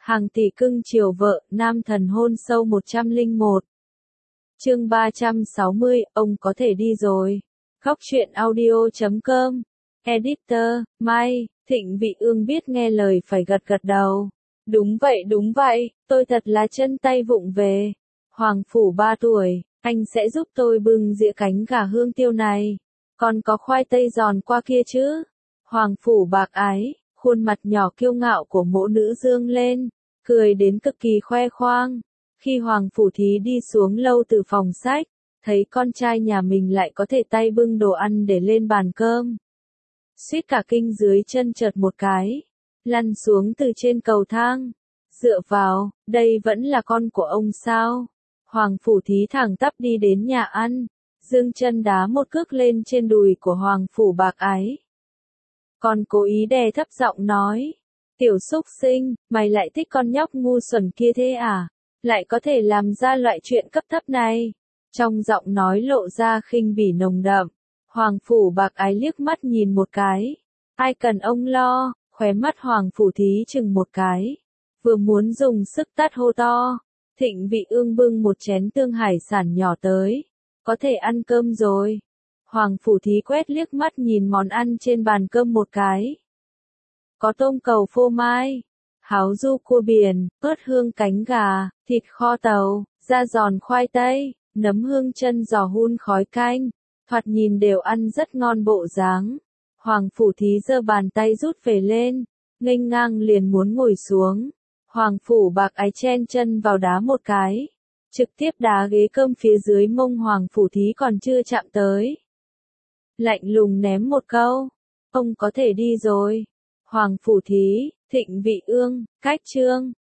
Hàng tỷ cưng chiều vợ, nam thần hôn sâu 101. Chương 360, ông có thể đi rồi. Góc truyện audio.com. Editor, Mai, Thịnh Vị Ương biết nghe lời phải gật gật đầu. Đúng vậy, tôi thật là chân tay vụng về. Hoàng phủ 3 tuổi, anh sẽ giúp tôi bưng dĩa cánh gà hương tiêu này. Còn có khoai tây giòn qua kia chứ. Hoàng phủ bạc ái, khuôn mặt nhỏ kiêu ngạo của mỗ nữ dương lên, cười đến cực kỳ khoe khoang. Khi Hoàng phủ thí đi xuống lâu từ phòng sách, thấy con trai nhà mình lại có thể tay bưng đồ ăn để lên bàn cơm. Suýt cả kinh dưới chân chợt một cái, lăn xuống từ trên cầu thang. Dựa vào, đây vẫn là con của ông sao? Hoàng phủ thí thẳng tắp đi đến nhà ăn, dương chân đá một cước lên trên đùi của Hoàng phủ bạc ái. Còn cố ý đè thấp giọng nói, tiểu xúc sinh, mày lại thích con nhóc ngu xuẩn kia thế à? Lại có thể làm ra loại chuyện cấp thấp này. Trong giọng nói lộ ra khinh bỉ nồng đậm. Hoàng phủ bạc ái liếc mắt nhìn một cái. Ai cần ông lo, khóe mắt Hoàng phủ thí chừng một cái. Vừa muốn dùng sức tát hô to. Thịnh Vị Ương bưng một chén tương hải sản nhỏ tới. Có thể ăn cơm rồi. Hoàng phủ thí quét liếc mắt nhìn món ăn trên bàn cơm một cái. Có tôm cầu phô mai, háo du cua biển, ớt hương cánh gà, thịt kho tàu, da giòn khoai tây, nấm hương chân giò hun khói canh, thoạt nhìn đều ăn rất ngon bộ dáng. Hoàng phủ thí giơ bàn tay rút về lên, nghênh ngang liền muốn ngồi xuống. Hoàng phủ bạc ái chen chân vào đá một cái, trực tiếp đá ghế cơm phía dưới mông Hoàng phủ thí còn chưa chạm tới. Lạnh lùng ném một câu, ông có thể đi rồi. Hoàng phủ thí, Thịnh Vị Ương, cách chương.